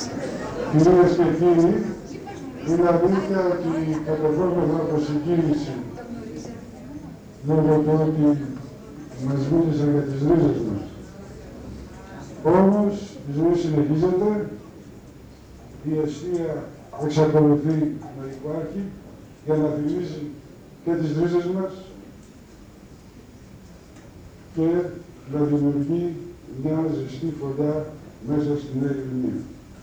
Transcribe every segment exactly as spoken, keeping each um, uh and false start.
Κυρίες και κύριοι, είναι αλήθεια ότι κατεβόμεθα από συγκίνηση λόγω του ότι μας μίλησαν για τις ρίζες μας. Όμως, η ζωή συνεχίζεται, η αιστεία εξακολουθεί να υπάρχει για να θυμίζει και τις ρίζες μας και να δημιουργεί μια ζεστή φωτιά μέσα στη Νέα Ειρηνία.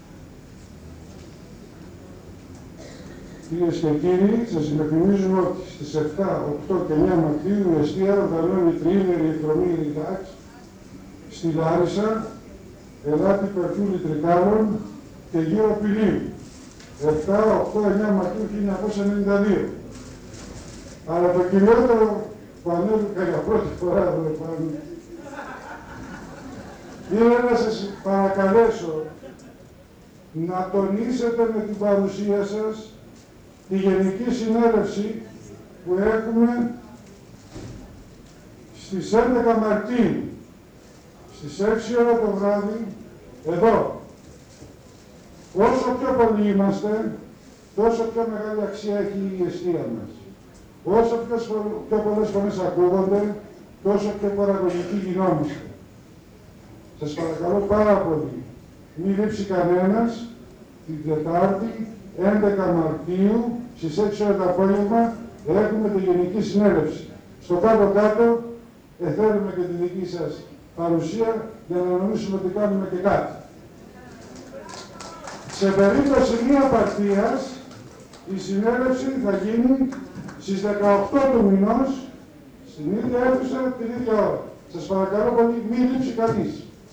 Κυρίες και κύριοι, σας υπενθυμίζουμε ότι στις επτά, οκτώ και εννέα Μαρτίου η αιστεία οργανώνει τριήμερη εκδρομή ΡΙΤΑΞ στη Λάρισα, Ελάτη Περτούλη Τρικάλων και γύρω Πηλίου, επτά, οκτώ, εννέα Μαρτίου χίλια εννιακόσια ενενήντα δύο. Αλλά το κυριότερο που ανέβηκα για πρώτη φορά εδώ επάνω είναι να σας παρακαλέσω να τονίσετε με την παρουσία σας τη Γενική Συνέλευση που έχουμε στις έντεκα Μαρτίου, στις έξι ώρα το βράδυ, εδώ. Όσο πιο πολλοί είμαστε, τόσο πιο μεγάλη αξία έχει η αιστεία μας. Όσο πιο, πιο πολλές φωνές ακούγονται, τόσο πιο παραγωγικοί γινόμαστε. Σας παρακαλώ πάρα πολύ, μην λείψει κανένας την Τετάρτη, έντεκα Μαρτίου, στις έξι ώρα το απόγευμα, έχουμε τη Γενική Συνέλευση. Στο κάτω-κάτω, εθέλουμε και τη δική σας παρουσία για να νομίσουμε ότι κάνουμε και κάτι. Σε περίπτωση μη απαρτίας, η συνέλευση θα γίνει στις δεκαοκτώ του μηνός, στην ίδια αίθουσα, την ίδια ώρα. Σας παρακαλώ πολύ, μην λείψει κανείς.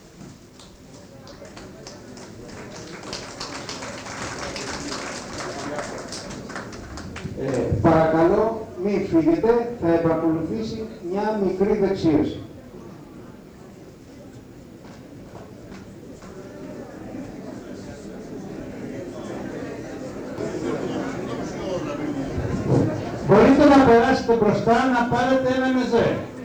Ε, παρακαλώ, μην φύγετε, θα επακολουθήσει μια μικρή δεξίωση. Μπορείτε να περάσετε μπροστά, να πάρετε ένα μεζέ.